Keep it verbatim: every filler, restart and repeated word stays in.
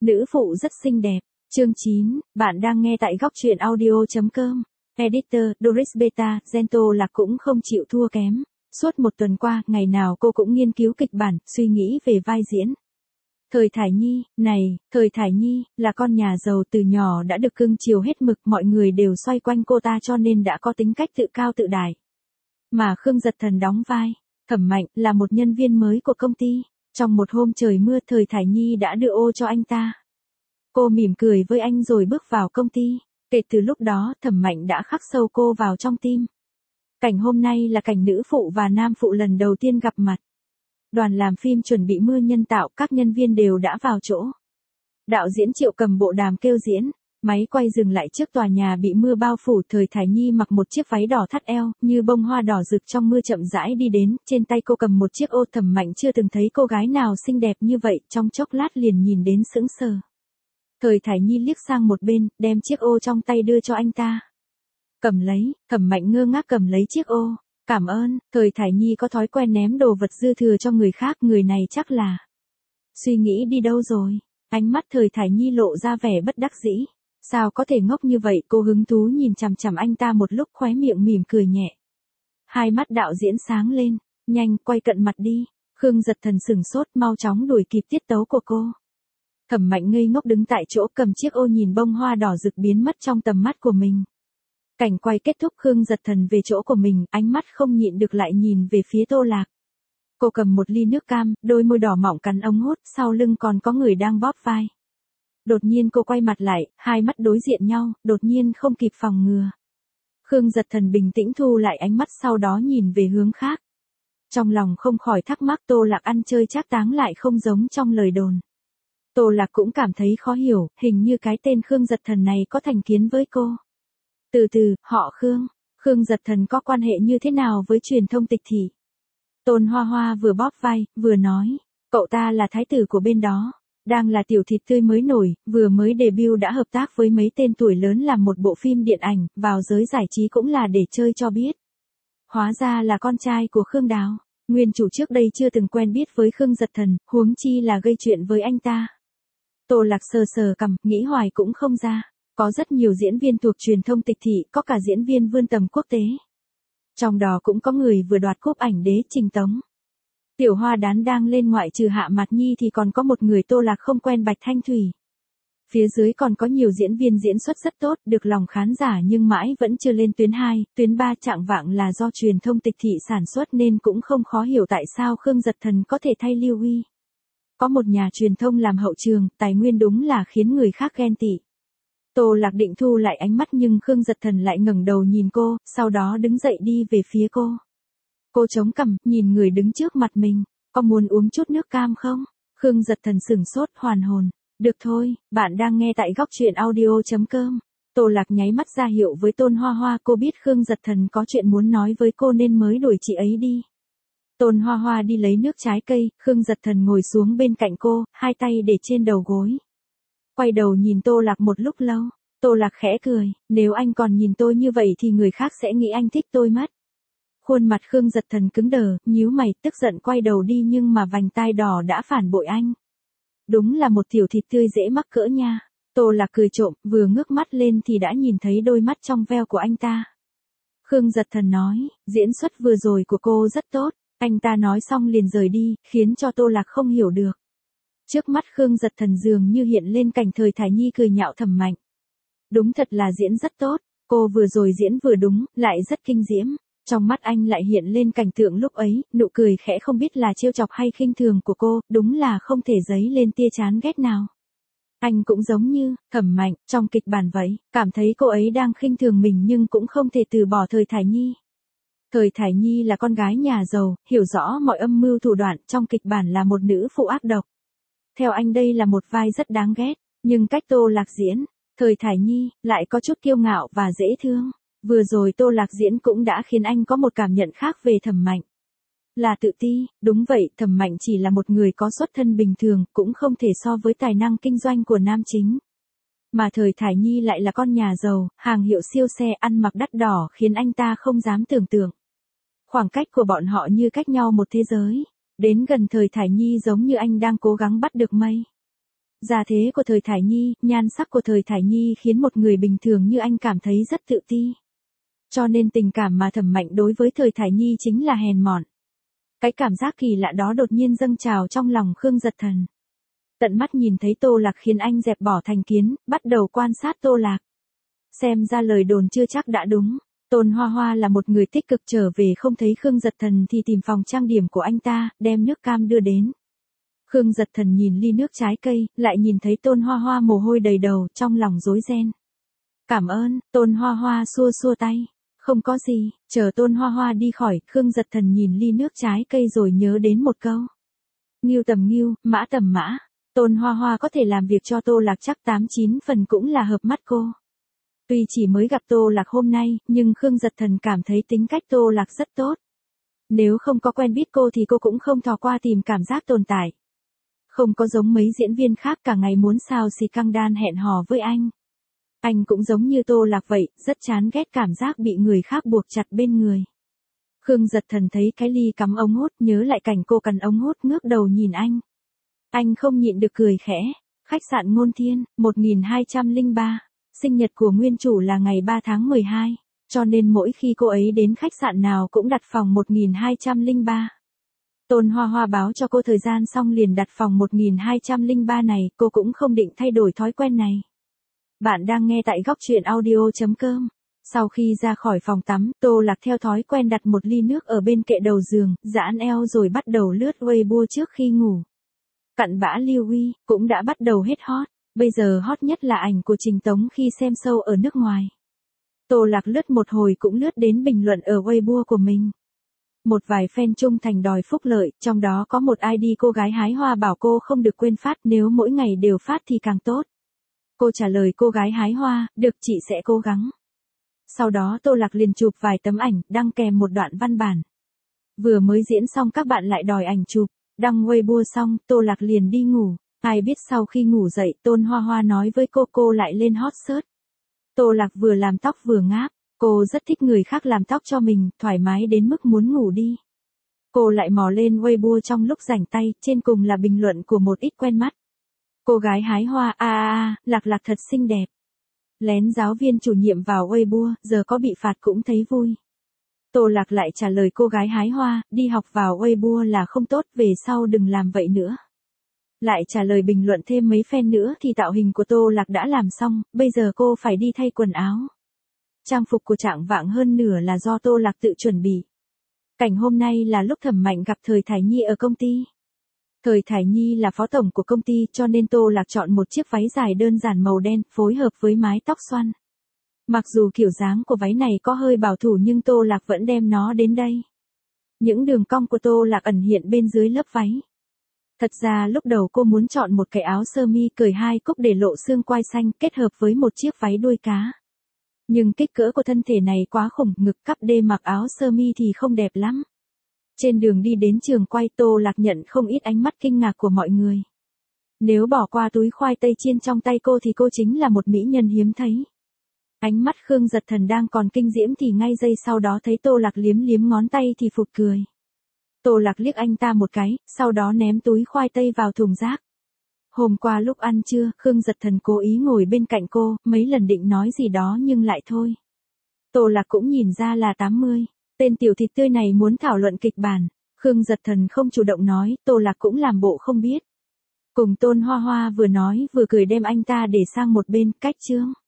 Nữ phụ rất xinh đẹp. Chương chín, bạn đang nghe tại góc truyện audio chấm com. Editor, Doris Beta, Gento Lạc cũng không chịu thua kém. Suốt một tuần qua, ngày nào cô cũng nghiên cứu kịch bản, suy nghĩ về vai diễn. Thời Thải Nhi, này, Thời Thải Nhi, là con nhà giàu từ nhỏ đã được cưng chiều hết mực, mọi người đều xoay quanh cô ta cho nên đã có tính cách tự cao tự đại. Mà Khương Dật Thần đóng vai, Thẩm Mạnh, là một nhân viên mới của công ty. Trong một hôm trời mưa, Thời Thải Nhi đã đưa ô cho anh ta. Cô mỉm cười với anh rồi bước vào công ty. Kể từ lúc đó, Thẩm Mạnh đã khắc sâu cô vào trong tim. Cảnh hôm nay là cảnh nữ phụ và nam phụ lần đầu tiên gặp mặt. Đoàn làm phim chuẩn bị mưa nhân tạo, các nhân viên đều đã vào chỗ. Đạo diễn Triệu cầm bộ đàm kêu diễn, máy quay dừng lại trước tòa nhà bị mưa bao phủ. Thời Thải Nhi mặc một chiếc váy đỏ thắt eo, như bông hoa đỏ rực trong mưa chậm rãi đi đến, trên tay cô cầm một chiếc ô. Thẩm Mạnh chưa từng thấy cô gái nào xinh đẹp như vậy, trong chốc lát liền nhìn đến sững sờ. Thời Thải Nhi liếc sang một bên, đem chiếc ô trong tay đưa cho anh ta. Cầm lấy, Thẩm Mạnh ngơ ngác cầm lấy chiếc ô. Cảm ơn. Thời Thải Nhi có thói quen ném đồ vật dư thừa cho người khác, người này chắc là suy nghĩ đi đâu rồi. Ánh mắt Thời Thải Nhi lộ ra vẻ bất đắc dĩ. Sao có thể ngốc như vậy? Cô hứng thú nhìn chằm chằm anh ta một lúc, khóe miệng mỉm cười nhẹ. Hai mắt đạo diễn sáng lên, nhanh, quay cận mặt đi. Khương Dật Thần sửng sốt, mau chóng đuổi kịp tiết tấu của cô. Thẩm Mạnh ngây ngốc đứng tại chỗ, cầm chiếc ô nhìn bông hoa đỏ rực biến mất trong tầm mắt của mình. Cảnh quay kết thúc, Khương Dật Thần về chỗ của mình, ánh mắt không nhịn được lại nhìn về phía Tô Lạc. Cô cầm một ly nước cam, đôi môi đỏ mọng cắn ống hút, sau lưng còn có người đang bóp vai. Đột nhiên cô quay mặt lại, hai mắt đối diện nhau, đột nhiên không kịp phòng ngừa. Khương Dật Thần bình tĩnh thu lại ánh mắt, sau đó nhìn về hướng khác. Trong lòng không khỏi thắc mắc, Tô Lạc ăn chơi trác táng lại không giống trong lời đồn. Tô Lạc cũng cảm thấy khó hiểu, hình như cái tên Khương Dật Thần này có thành kiến với cô. Từ từ, họ Khương, Khương Dật Thần có quan hệ như thế nào với truyền thông Tịch Thị? Tôn Hoa Hoa vừa bóp vai, vừa nói, cậu ta là thái tử của bên đó, đang là tiểu thịt tươi mới nổi, vừa mới debut đã hợp tác với mấy tên tuổi lớn làm một bộ phim điện ảnh, vào giới giải trí cũng là để chơi cho biết. Hóa ra là con trai của Khương Đào, nguyên chủ trước đây chưa từng quen biết với Khương Dật Thần, huống chi là gây chuyện với anh ta. Tô Lạc sờ sờ cằm, nghĩ hoài cũng không ra. Có rất nhiều diễn viên thuộc truyền thông Tịch Thị, có cả diễn viên vươn tầm quốc tế. Trong đó cũng có người vừa đoạt cúp ảnh đế, Trình Tống. Tiểu Hoa Đán đang lên ngoại, trừ Hạ Mạt Nhi thì còn có một người Tô Lạc không quen, Bạch Thanh Thủy. Phía dưới còn có nhiều diễn viên diễn xuất rất tốt, được lòng khán giả nhưng mãi vẫn chưa lên tuyến hai, tuyến ba chạng vạng là do truyền thông Tịch Thị sản xuất nên cũng không khó hiểu tại sao Khương Dật Thần có thể thay Lưu Huy. Có một nhà truyền thông làm hậu trường, tài nguyên đúng là khiến người khác ghen tị. Tô Lạc định thu lại ánh mắt nhưng Khương Dật Thần lại ngẩng đầu nhìn cô, sau đó đứng dậy đi về phía cô. Cô chống cằm, nhìn người đứng trước mặt mình, có muốn uống chút nước cam không? Khương Dật Thần sửng sốt, hoàn hồn. Được thôi, bạn đang nghe tại góc truyện audio chấm com. Tô Lạc nháy mắt ra hiệu với Tôn Hoa Hoa, cô biết Khương Dật Thần có chuyện muốn nói với cô nên mới đuổi chị ấy đi. Tôn Hoa Hoa đi lấy nước trái cây, Khương Dật Thần ngồi xuống bên cạnh cô, hai tay để trên đầu gối. Quay đầu nhìn Tô Lạc một lúc lâu, Tô Lạc khẽ cười, nếu anh còn nhìn tôi như vậy thì người khác sẽ nghĩ anh thích tôi mất. Khuôn mặt Khương Dật Thần cứng đờ, nhíu mày, tức giận quay đầu đi nhưng mà vành tai đỏ đã phản bội anh. Đúng là một tiểu thịt tươi dễ mắc cỡ nha. Tô Lạc cười trộm, vừa ngước mắt lên thì đã nhìn thấy đôi mắt trong veo của anh ta. Khương Dật Thần nói, diễn xuất vừa rồi của cô rất tốt. Anh ta nói xong liền rời đi, khiến cho Tô Lạc không hiểu được. Trước mắt Khương Dật Thần dường như hiện lên cảnh Thời Thải Nhi cười nhạo Thẩm Mạnh. Đúng thật là diễn rất tốt, cô vừa rồi diễn vừa đúng, lại rất kinh diễm. Trong mắt anh lại hiện lên cảnh tượng lúc ấy, nụ cười khẽ không biết là trêu chọc hay khinh thường của cô, đúng là không thể dấy lên tia chán ghét nào. Anh cũng giống như Thẩm Mạnh trong kịch bản vậy, cảm thấy cô ấy đang khinh thường mình nhưng cũng không thể từ bỏ Thời Thải Nhi. Thời Thải Nhi là con gái nhà giàu, hiểu rõ mọi âm mưu thủ đoạn, trong kịch bản là một nữ phụ ác độc. Theo anh đây là một vai rất đáng ghét, nhưng cách Tô Lạc diễn, Thời Thải Nhi lại có chút kiêu ngạo và dễ thương. Vừa rồi Tô Lạc diễn cũng đã khiến anh có một cảm nhận khác về Thẩm Mạnh. Là tự ti, đúng vậy, Thẩm Mạnh chỉ là một người có xuất thân bình thường, cũng không thể so với tài năng kinh doanh của nam chính. Mà Thời Thải Nhi lại là con nhà giàu, hàng hiệu siêu xe, ăn mặc đắt đỏ khiến anh ta không dám tưởng tượng. Khoảng cách của bọn họ như cách nhau một thế giới. Đến gần Thời Thải Nhi giống như anh đang cố gắng bắt được mây. Gia thế của Thời Thải Nhi, nhan sắc của Thời Thải Nhi khiến một người bình thường như anh cảm thấy rất tự ti. Cho nên tình cảm mà Thẩm Mạnh đối với Thời Thải Nhi chính là hèn mọn. Cái cảm giác kỳ lạ đó đột nhiên dâng trào trong lòng Khương Giật Thần. Tận mắt nhìn thấy Tô Lạc khiến anh dẹp bỏ thành kiến, bắt đầu quan sát Tô Lạc. Xem ra lời đồn chưa chắc đã đúng. Tôn Hoa Hoa là một người tích cực, trở về không thấy Khương Giật Thần thì tìm phòng trang điểm của anh ta, đem nước cam đưa đến. Khương Giật Thần nhìn ly nước trái cây, lại nhìn thấy Tôn Hoa Hoa mồ hôi đầy đầu, trong lòng rối ren. Cảm ơn, Tôn Hoa Hoa xua xua tay. Không có gì, chờ Tôn Hoa Hoa đi khỏi, Khương Giật Thần nhìn ly nước trái cây rồi nhớ đến một câu. Ngưu tầm ngưu, mã tầm mã. Tôn Hoa Hoa có thể làm việc cho Tô Lạc chắc tám chín phần cũng là hợp mắt cô. Tuy chỉ mới gặp Tô Lạc hôm nay, nhưng Khương Giật Thần cảm thấy tính cách Tô Lạc rất tốt. Nếu không có quen biết cô thì cô cũng không thò qua tìm cảm giác tồn tại. Không có giống mấy diễn viên khác cả ngày muốn sao xì căng đan hẹn hò với anh. Anh cũng giống như Tô Lạc vậy, rất chán ghét cảm giác bị người khác buộc chặt bên người. Khương Giật Thần thấy cái ly cắm ống hút, nhớ lại cảnh cô cần ống hút ngước đầu nhìn anh. Anh không nhịn được cười khẽ. Khách sạn Ngôn Thiên, một nghìn hai trăm lẻ ba. Sinh nhật của nguyên chủ là ngày ba tháng mười hai, cho nên mỗi khi cô ấy đến khách sạn nào cũng đặt phòng một nghìn hai trăm lẻ ba. Tôn Hoa Hoa báo cho cô thời gian xong liền đặt phòng một nghìn hai trăm lẻ ba này, cô cũng không định thay đổi thói quen này. Bạn đang nghe tại góc truyện audio chấm com. Sau khi ra khỏi phòng tắm, Tô Lạc theo thói quen đặt một ly nước ở bên kệ đầu giường, giãn eo rồi bắt đầu lướt Weibo trước khi ngủ. Cặn bã Lưu Uy cũng đã bắt đầu hết hot. Bây giờ hot nhất là ảnh của Trình Tống khi xem show ở nước ngoài. Tô Lạc lướt một hồi cũng lướt đến bình luận ở Weibo của mình. Một vài fan trung thành đòi phúc lợi, trong đó có một i đê cô gái hái hoa bảo cô không được quên phát, nếu mỗi ngày đều phát thì càng tốt. Cô trả lời cô gái hái hoa, được chị sẽ cố gắng. Sau đó Tô Lạc liền chụp vài tấm ảnh, đăng kèm một đoạn văn bản. Vừa mới diễn xong các bạn lại đòi ảnh chụp, đăng Weibo xong, Tô Lạc liền đi ngủ. Ai biết sau khi ngủ dậy, Tôn Hoa Hoa nói với cô cô lại lên hot search. Tô Lạc vừa làm tóc vừa ngáp, cô rất thích người khác làm tóc cho mình, thoải mái đến mức muốn ngủ đi. Cô lại mò lên Weibo trong lúc rảnh tay, trên cùng là bình luận của một ít quen mắt. Cô gái hái hoa, a a a, Lạc Lạc thật xinh đẹp. Lén giáo viên chủ nhiệm vào Weibo, giờ có bị phạt cũng thấy vui. Tô Lạc lại trả lời cô gái hái hoa, đi học vào Weibo là không tốt, về sau đừng làm vậy nữa. Lại trả lời bình luận thêm mấy fan nữa thì tạo hình của Tô Lạc đã làm xong, bây giờ cô phải đi thay quần áo. Trang phục của Trạng Vạng hơn nửa là do Tô Lạc tự chuẩn bị. Cảnh hôm nay là lúc Thẩm Mạnh gặp Thời Thải Nhi ở công ty. Thời Thải Nhi là phó tổng của công ty cho nên Tô Lạc chọn một chiếc váy dài đơn giản màu đen, phối hợp với mái tóc xoăn. Mặc dù kiểu dáng của váy này có hơi bảo thủ nhưng Tô Lạc vẫn đem nó đến đây. Những đường cong của Tô Lạc ẩn hiện bên dưới lớp váy. Thật ra lúc đầu cô muốn chọn một cái áo sơ mi cởi hai cúc để lộ xương quai xanh kết hợp với một chiếc váy đuôi cá. Nhưng kích cỡ của thân thể này quá khủng, ngực cắp đê mặc áo sơ mi thì không đẹp lắm. Trên đường đi đến trường quay, Tô Lạc nhận không ít ánh mắt kinh ngạc của mọi người. Nếu bỏ qua túi khoai tây chiên trong tay cô thì cô chính là một mỹ nhân hiếm thấy. Ánh mắt Khương Giật Thần đang còn kinh diễm thì ngay giây sau đó thấy Tô Lạc liếm liếm ngón tay thì phụt cười. Tô Lạc liếc anh ta một cái, sau đó ném túi khoai tây vào thùng rác. Hôm qua lúc ăn trưa, Khương Giật Thần cố ý ngồi bên cạnh cô, mấy lần định nói gì đó nhưng lại thôi. Tô Lạc cũng nhìn ra là tám mươi. Tên tiểu thịt tươi này muốn thảo luận kịch bản. Khương Giật Thần không chủ động nói, Tô Lạc cũng làm bộ không biết. Cùng Tôn Hoa Hoa vừa nói vừa cười đem anh ta để sang một bên, cách chương.